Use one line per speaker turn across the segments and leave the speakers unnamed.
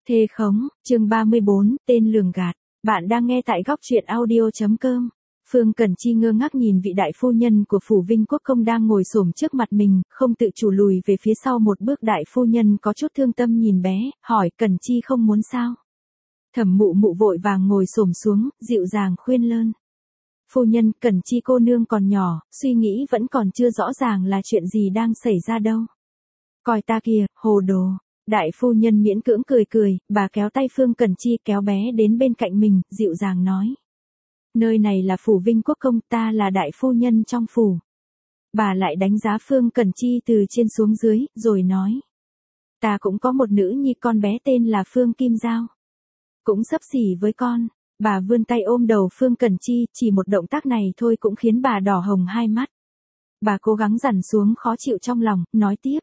Thê khống, chương 34, tên lường gạt. Bạn đang nghe tại góc truyện audio.com. Phương Cẩn Chi ngơ ngác nhìn vị đại phu nhân của phủ Vinh Quốc công đang ngồi xổm trước mặt mình, không tự chủ lùi về phía sau một bước. Đại phu nhân có chút thương tâm nhìn bé, hỏi Cẩn Chi không muốn sao. Thẩm Mụ Mụ vội vàng ngồi xổm xuống, dịu dàng khuyên lơn. Phu nhân, Cẩn Chi cô nương còn nhỏ, suy nghĩ vẫn còn chưa rõ ràng là chuyện gì đang xảy ra đâu. Coi ta kìa, hồ đồ. Đại phu nhân miễn cưỡng cười, bà kéo tay Phương Cẩn Chi kéo bé đến bên cạnh mình, dịu dàng nói. Nơi này là phủ Vinh Quốc công, ta là đại phu nhân trong phủ. Bà lại đánh giá Phương Cẩn Chi từ trên xuống dưới, rồi nói. Ta cũng có một nữ nhi con bé tên là Phương Kim Giao. Cũng xấp xỉ với con. Bà vươn tay ôm đầu Phương Cẩn Chi, chỉ một động tác này thôi cũng khiến bà đỏ hồng hai mắt. Bà cố gắng dằn xuống khó chịu trong lòng, nói tiếp.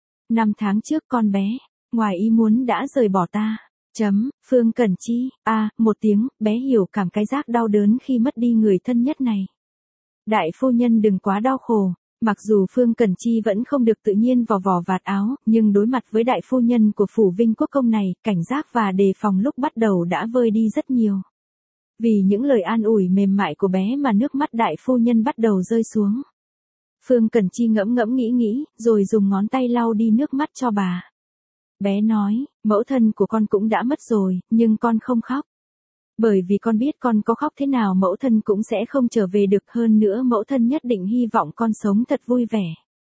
5 tháng trước con bé, ngoài ý muốn đã rời bỏ ta. Phương Cẩn Chi, một tiếng, bé hiểu cảm cái giác đau đớn khi mất đi người thân nhất này. Đại phu nhân đừng quá đau khổ, mặc dù Phương Cẩn Chi vẫn không được tự nhiên vò vò vạt áo, nhưng đối mặt với đại phu nhân của phủ Vinh Quốc công này, cảnh giác và đề phòng lúc bắt đầu đã vơi đi rất nhiều. Vì những lời an ủi mềm mại của bé mà nước mắt đại phu nhân bắt đầu rơi xuống. Phương Cẩn Chi ngẫm nghĩ, rồi dùng ngón tay lau đi nước mắt cho bà. Bé nói, mẫu thân của con cũng đã mất rồi, nhưng con không khóc. Bởi vì con biết con có khóc thế nào mẫu thân cũng sẽ không trở về được, hơn nữa mẫu thân nhất định hy vọng con sống thật vui vẻ.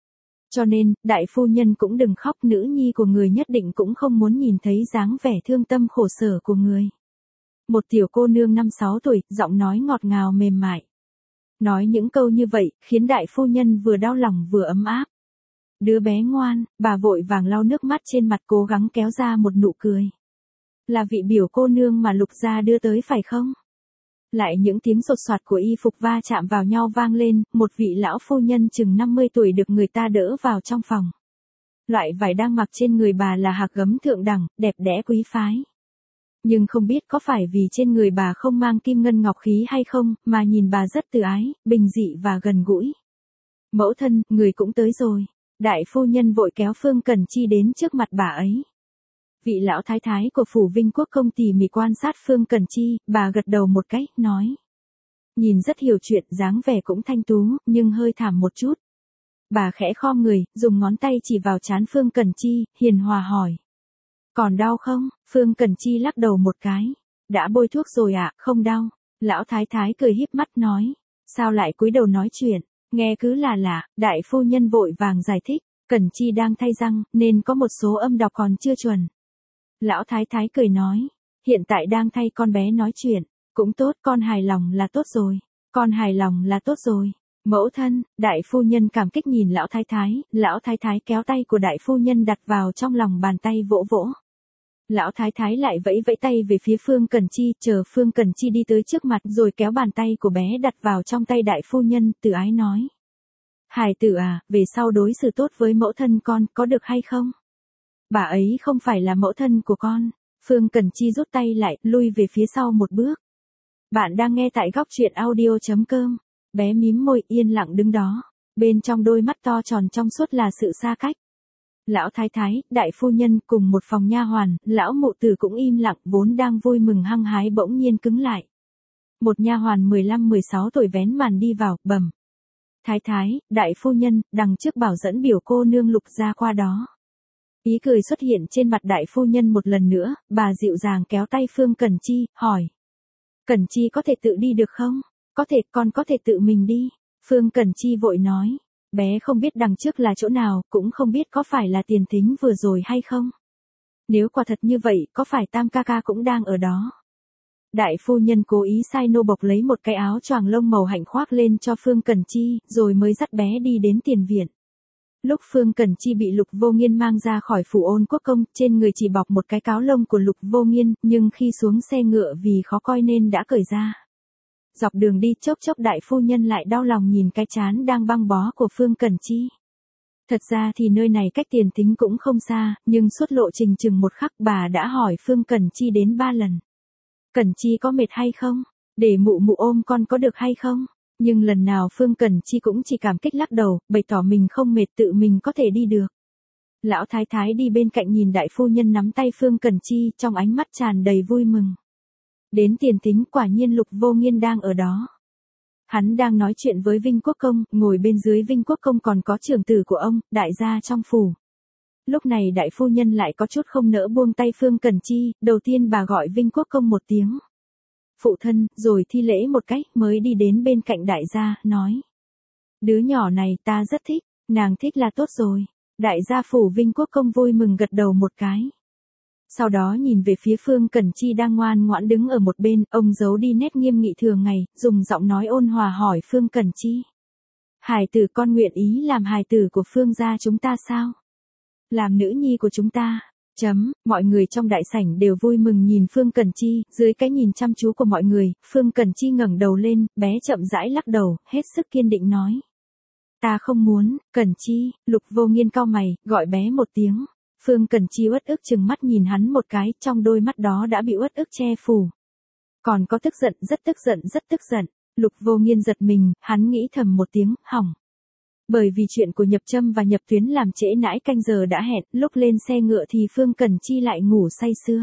Cho nên, đại phu nhân cũng đừng khóc, nữ nhi của người nhất định cũng không muốn nhìn thấy dáng vẻ thương tâm khổ sở của người. Một tiểu cô nương 5-6 tuổi, giọng nói ngọt ngào mềm mại. Nói những câu như vậy, khiến đại phu nhân vừa đau lòng vừa ấm áp. Đứa bé ngoan, bà vội vàng lau nước mắt trên mặt cố gắng kéo ra một nụ cười. Là vị biểu cô nương mà Lục gia đưa tới phải không? Lại những tiếng sột soạt của y phục va chạm vào nhau vang lên, một vị lão phu nhân chừng 50 tuổi được người ta đỡ vào trong phòng. Loại vải đang mặc trên người bà là hạc gấm thượng đẳng, đẹp đẽ quý phái. Nhưng không biết có phải vì trên người bà không mang kim ngân ngọc khí hay không, mà nhìn bà rất từ ái, bình dị và gần gũi. Mẫu thân, người cũng tới rồi. Đại phu nhân vội kéo Phương Cẩn Chi đến trước mặt bà ấy. Vị lão thái thái của phủ Vinh Quốc công tỉ mỉ quan sát Phương Cẩn Chi, bà gật đầu một cái, nói. Nhìn rất hiểu chuyện, dáng vẻ cũng thanh tú, nhưng hơi thảm một chút. Bà khẽ khom người, dùng ngón tay chỉ vào trán Phương Cẩn Chi, hiền hòa hỏi. Còn đau không? Phương Cẩn Chi lắc đầu một cái. Đã bôi thuốc rồi ạ, không đau. Lão thái thái cười híp mắt nói. Sao lại cúi đầu nói chuyện? Nghe cứ là lạ, đại phu nhân vội vàng giải thích. Cẩn Chi đang thay răng, nên có một số âm đọc còn chưa chuẩn. Lão thái thái cười nói. Hiện tại đang thay con bé nói chuyện. Cũng tốt, con hài lòng là tốt rồi. Con hài lòng là tốt rồi. Mẫu thân, đại phu nhân cảm kích nhìn lão thái thái kéo tay của đại phu nhân đặt vào trong lòng bàn tay vỗ vỗ. Lão thái thái lại vẫy vẫy tay về phía Phương Cẩn Chi, chờ Phương Cẩn Chi đi tới trước mặt rồi kéo bàn tay của bé đặt vào trong tay đại phu nhân, từ ái nói. Hài tử à, về sau đối xử tốt với mẫu thân con, có được hay không? Bà ấy không phải là mẫu thân của con. Phương Cẩn Chi rút tay lại, lui về phía sau một bước. Bạn đang nghe tại góc truyện audio.com. Bé mím môi yên lặng đứng đó. Bên trong đôi mắt to tròn trong suốt là sự xa cách. Lão thái thái, đại phu nhân cùng một phòng nha hoàn, lão mụ tử cũng im lặng, vốn đang vui mừng hăng hái bỗng nhiên cứng lại. Một nha hoàn 15-16 tuổi vén màn đi vào, bẩm. Thái thái, đại phu nhân, đằng trước bảo dẫn biểu cô nương Lục gia qua đó. Ý cười xuất hiện trên mặt đại phu nhân một lần nữa, bà dịu dàng kéo tay Phương Cẩn Chi, hỏi. Cẩn Chi có thể tự đi được không? Có thể, con có thể tự mình đi. Phương Cẩn Chi vội nói. Bé không biết đằng trước là chỗ nào, cũng không biết có phải là tiền thính vừa rồi hay không. Nếu quả thật như vậy, có phải Tam ca ca cũng đang ở đó? Đại phu nhân cố ý sai nô bộc lấy một cái áo choàng lông màu hạnh khoác lên cho Phương Cẩn Chi, rồi mới dắt bé đi đến tiền viện. Lúc Phương Cẩn Chi bị Lục Vô Nghiên mang ra khỏi phủ Ôn Quốc công, trên người chỉ bọc một cái cáo lông của Lục Vô Nghiên, nhưng khi xuống xe ngựa vì khó coi nên đã cởi ra. Dọc đường đi chốc chốc đại phu nhân lại đau lòng nhìn cái trán đang băng bó của Phương Cẩn Chi. Thật ra thì nơi này cách tiền thính cũng không xa, nhưng suốt lộ trình chừng một khắc bà đã hỏi Phương Cẩn Chi đến 3 lần. Cẩn Chi có mệt hay không? Để mụ mụ ôm con có được hay không? Nhưng lần nào Phương Cẩn Chi cũng chỉ cảm kích lắc đầu, bày tỏ mình không mệt, tự mình có thể đi được. Lão thái thái đi bên cạnh nhìn đại phu nhân nắm tay Phương Cẩn Chi, trong ánh mắt tràn đầy vui mừng. Đến tiền thính, quả nhiên Lục Vô Nghiên đang ở đó. Hắn đang nói chuyện với Vinh Quốc Công, ngồi bên dưới Vinh Quốc Công còn có trưởng tử của ông, đại gia trong phủ. Lúc này đại phu nhân lại có chút không nỡ buông tay Phương Cẩn Chi, đầu tiên bà gọi Vinh Quốc Công một tiếng. Phụ thân, rồi thi lễ một cách, mới đi đến bên cạnh đại gia, nói. Đứa nhỏ này ta rất thích, nàng thích là tốt rồi. Đại gia phủ Vinh Quốc Công vui mừng gật đầu một cái. Sau đó nhìn về phía Phương Cẩn Chi đang ngoan ngoãn đứng ở một bên, ông giấu đi nét nghiêm nghị thường ngày, dùng giọng nói ôn hòa hỏi Phương Cẩn Chi. Hài tử con nguyện ý làm hài tử của Phương gia chúng ta sao? Làm nữ nhi của chúng ta. Mọi người trong đại sảnh đều vui mừng nhìn Phương Cẩn Chi, dưới cái nhìn chăm chú của mọi người, Phương Cẩn Chi ngẩng đầu lên, bé chậm rãi lắc đầu, hết sức kiên định nói. Ta không muốn, Cẩn Chi. Lục Vô Nghiên cau mày, gọi bé một tiếng. Phương Cẩn Chi uất ức chừng mắt nhìn hắn một cái, trong đôi mắt đó đã bị uất ức che phủ. Còn có tức giận, rất tức giận, rất tức giận. Lục Vô Nghiên giật mình, hắn nghĩ thầm một tiếng, hỏng. Bởi vì chuyện của Nhập Trâm và Nhập Tuyến làm trễ nãi canh giờ đã hẹn, lúc lên xe ngựa thì Phương Cẩn Chi lại ngủ say sưa.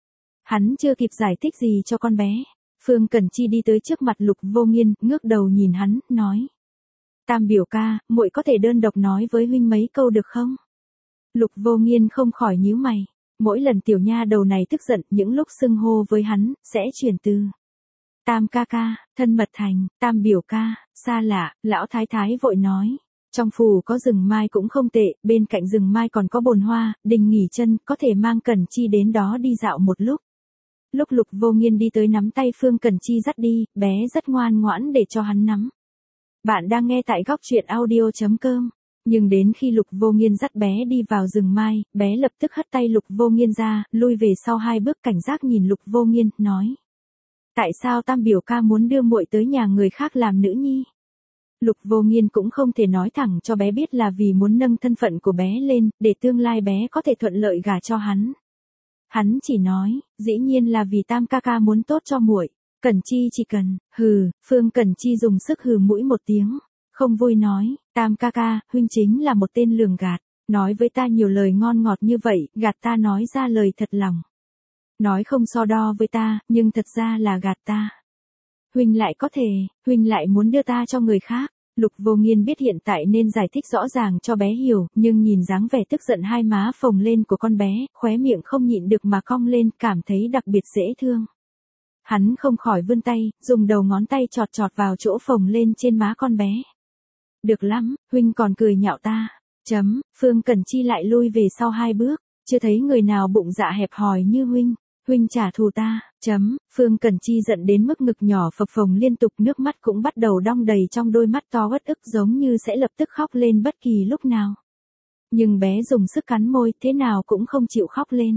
Hắn chưa kịp giải thích gì cho con bé. Phương Cẩn Chi đi tới trước mặt Lục Vô Nghiên, ngước đầu nhìn hắn, nói. Tam biểu ca, muội có thể đơn độc nói với huynh mấy câu được không? Lục Vô Nghiên không khỏi nhíu mày. Mỗi lần tiểu nha đầu này tức giận, những lúc xưng hô với hắn, sẽ chuyển từ Tam ca ca, thân mật thành, Tam biểu ca, xa lạ. Lão thái thái vội nói. Trong phủ có rừng mai cũng không tệ, bên cạnh rừng mai còn có bồn hoa, đình nghỉ chân, có thể mang Cẩn Chi đến đó đi dạo một lúc. Lúc Lục Vô Nghiên đi tới nắm tay Phương Cẩn Chi dắt đi, bé rất ngoan ngoãn để cho hắn nắm. Bạn đang nghe tại góc truyện audio.com. Nhưng đến khi Lục Vô Nghiên dắt bé đi vào rừng mai, bé lập tức hất tay Lục Vô Nghiên ra, lui về sau 2 bước cảnh giác nhìn Lục Vô Nghiên, nói. Tại sao Tam biểu ca muốn đưa muội tới nhà người khác làm nữ nhi? Lục Vô Nghiên cũng không thể nói thẳng cho bé biết là vì muốn nâng thân phận của bé lên, để tương lai bé có thể thuận lợi gả cho hắn. Hắn chỉ nói, dĩ nhiên là vì Tam ca ca muốn tốt cho muội. Cẩn Chi chỉ cần, hừ. Phương Cẩn Chi dùng sức hừ mũi một tiếng, không vui nói, Tam ca ca, huynh chính là một tên lường gạt, nói với ta nhiều lời ngon ngọt như vậy, gạt ta nói ra lời thật lòng. Nói không so đo với ta, nhưng thật ra là gạt ta. Huynh lại muốn đưa ta cho người khác. Lục Vô Nghiên biết hiện tại nên giải thích rõ ràng cho bé hiểu, nhưng nhìn dáng vẻ tức giận 2 má phồng lên của con bé, khóe miệng không nhịn được mà cong lên, cảm thấy đặc biệt dễ thương. Hắn không khỏi vươn tay, dùng đầu ngón tay chọt chọt vào chỗ phồng lên trên má con bé. Được lắm, huynh còn cười nhạo ta. Phương Cẩn Chi lại lui về sau 2 bước, chưa thấy người nào bụng dạ hẹp hòi như huynh. Huynh trả thù ta. Phương Cẩn Chi giận đến mức ngực nhỏ phập phồng liên tục, nước mắt cũng bắt đầu đong đầy trong đôi mắt to uất ức, giống như sẽ lập tức khóc lên bất kỳ lúc nào. Nhưng bé dùng sức cắn môi, thế nào cũng không chịu khóc lên.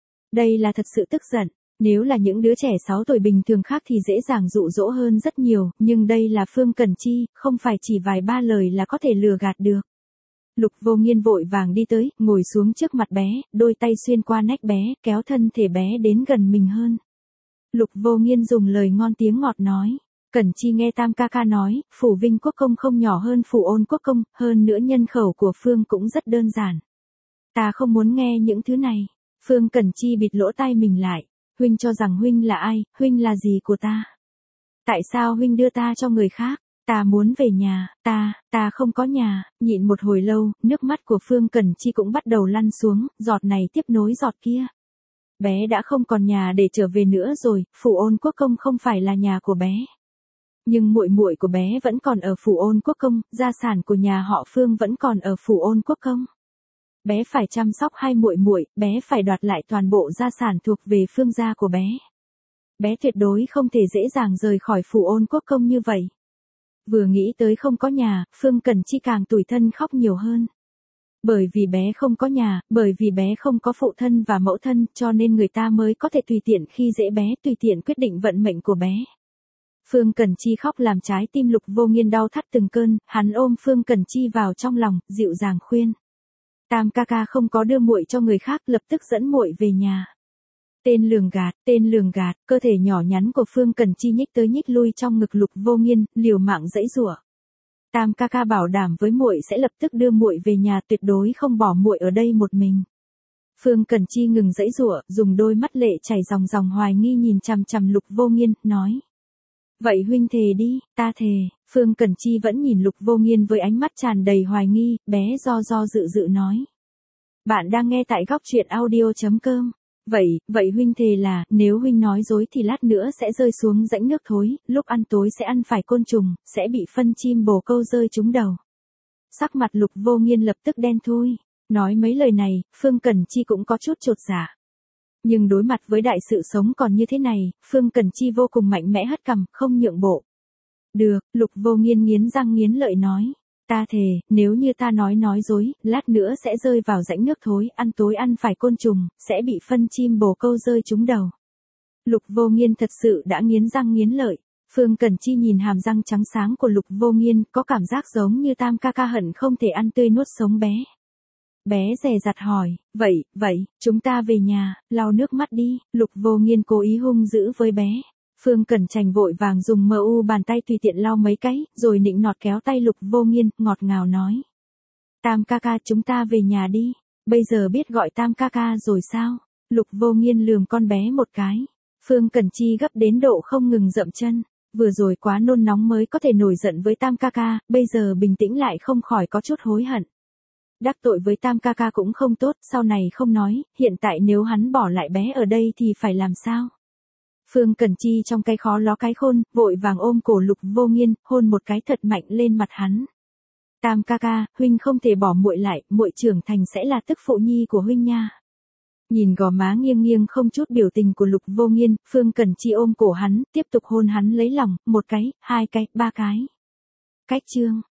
Đây là thật sự tức giận. Nếu là những đứa trẻ 6 tuổi bình thường khác thì dễ dàng dụ dỗ hơn rất nhiều, nhưng đây là Phương Cẩn Chi, không phải chỉ vài ba lời là có thể lừa gạt được. Lục Vô Nghiên vội vàng đi tới, ngồi xuống trước mặt bé, đôi tay xuyên qua nách bé, kéo thân thể bé đến gần mình hơn. Lục Vô Nghiên dùng lời ngon tiếng ngọt nói. Cẩn Chi nghe Tam ca ca nói, phủ Vinh Quốc Công không nhỏ hơn phủ Ôn Quốc Công, hơn nữa nhân khẩu của Phương cũng rất đơn giản. Ta không muốn nghe những thứ này. Phương Cẩn Chi bịt lỗ tai mình lại. Huynh cho rằng huynh là ai, huynh là gì của ta? Tại sao huynh đưa ta cho người khác? Ta muốn về nhà, ta không có nhà. Nhịn một hồi lâu, nước mắt của Phương Cẩn Chi cũng bắt đầu lăn xuống, giọt này tiếp nối giọt kia. Bé đã không còn nhà để trở về nữa rồi, phủ Ôn Quốc Công không phải là nhà của bé. Nhưng muội muội của bé vẫn còn ở phủ Ôn Quốc Công, gia sản của nhà họ Phương vẫn còn ở phủ Ôn Quốc Công. Bé phải chăm sóc 2 muội muội, bé phải đoạt lại toàn bộ gia sản thuộc về Phương gia của bé. Bé tuyệt đối không thể dễ dàng rời khỏi phủ Ôn Quốc Công như vậy. Vừa nghĩ tới không có nhà, Phương Cẩn Chi càng tủi thân khóc nhiều hơn. Bởi vì bé không có nhà, bởi vì bé không có phụ thân và mẫu thân, cho nên người ta mới có thể tùy tiện khi dễ bé, tùy tiện quyết định vận mệnh của bé. Phương Cẩn Chi khóc làm trái tim Lục Vô Nghiên đau thắt từng cơn, hắn ôm Phương Cẩn Chi vào trong lòng, dịu dàng khuyên. Tam ca ca không có đưa muội cho người khác, lập tức dẫn muội về nhà. Tên lường gạt, cơ thể nhỏ nhắn của Phương Cẩn Chi nhích tới nhích lui trong ngực Lục Vô Nghiên, liều mạng giãy giụa. Tam ca ca bảo đảm với muội sẽ lập tức đưa muội về nhà, tuyệt đối không bỏ muội ở đây một mình. Phương Cẩn Chi ngừng giãy giụa, dùng đôi mắt lệ chảy ròng ròng hoài nghi nhìn chằm chằm Lục Vô Nghiên, nói. Vậy huynh thề đi, ta thề. Phương Cẩn Chi vẫn nhìn Lục Vô Nghiên với ánh mắt tràn đầy hoài nghi, bé do dự nói. Bạn đang nghe tại góc truyện audio.com. Vậy huynh thề là, nếu huynh nói dối thì lát nữa sẽ rơi xuống rãnh nước thối, lúc ăn tối sẽ ăn phải côn trùng, sẽ bị phân chim bồ câu rơi trúng đầu. Sắc mặt Lục Vô Nghiên lập tức đen thui. Nói mấy lời này, Phương Cẩn Chi cũng có chút chột dạ. Nhưng đối mặt với đại sự sống còn như thế này, Phương Cẩn Chi vô cùng mạnh mẽ hất cằm, không nhượng bộ. Được, Lục Vô Nghiên nghiến răng nghiến lợi nói. Ta thề, nếu như ta nói dối, lát nữa sẽ rơi vào rãnh nước thối, ăn tối ăn phải côn trùng, sẽ bị phân chim bồ câu rơi trúng đầu. Lục Vô Nghiên thật sự đã nghiến răng nghiến lợi. Phương Cẩn Chi nhìn hàm răng trắng sáng của Lục Vô Nghiên, có cảm giác giống như Tam ca ca hận không thể ăn tươi nuốt sống bé. Bé dè dặt hỏi, vậy, chúng ta về nhà, lau nước mắt đi. Lục Vô Nghiên cố ý hung dữ với bé. Phương Cẩn Trành vội vàng dùng bàn tay tùy tiện lau mấy cái, rồi nịnh nọt kéo tay Lục Vô Nghiên, ngọt ngào nói. Tam ca ca, chúng ta về nhà đi. Bây giờ biết gọi Tam ca ca rồi sao? Lục Vô Nghiên lườm con bé một cái. Phương Cẩn Chi gấp đến độ không ngừng dậm chân. Vừa rồi quá nôn nóng mới có thể nổi giận với Tam ca ca, bây giờ bình tĩnh lại không khỏi có chút hối hận. Đắc tội với Tam ca ca cũng không tốt, sau này không nói, hiện tại nếu hắn bỏ lại bé ở đây thì phải làm sao? Phương Cẩn Chi trong cái khó ló cái khôn, vội vàng ôm cổ Lục Vô Nghiên, hôn một cái thật mạnh lên mặt hắn. Tam ca ca, huynh không thể bỏ muội lại, muội trưởng thành sẽ là tức phụ nhi của huynh nha. Nhìn gò má nghiêng nghiêng không chút biểu tình của Lục Vô Nghiên, Phương Cẩn Chi ôm cổ hắn, tiếp tục hôn hắn lấy lòng, một cái, hai cái, ba cái. Cách chương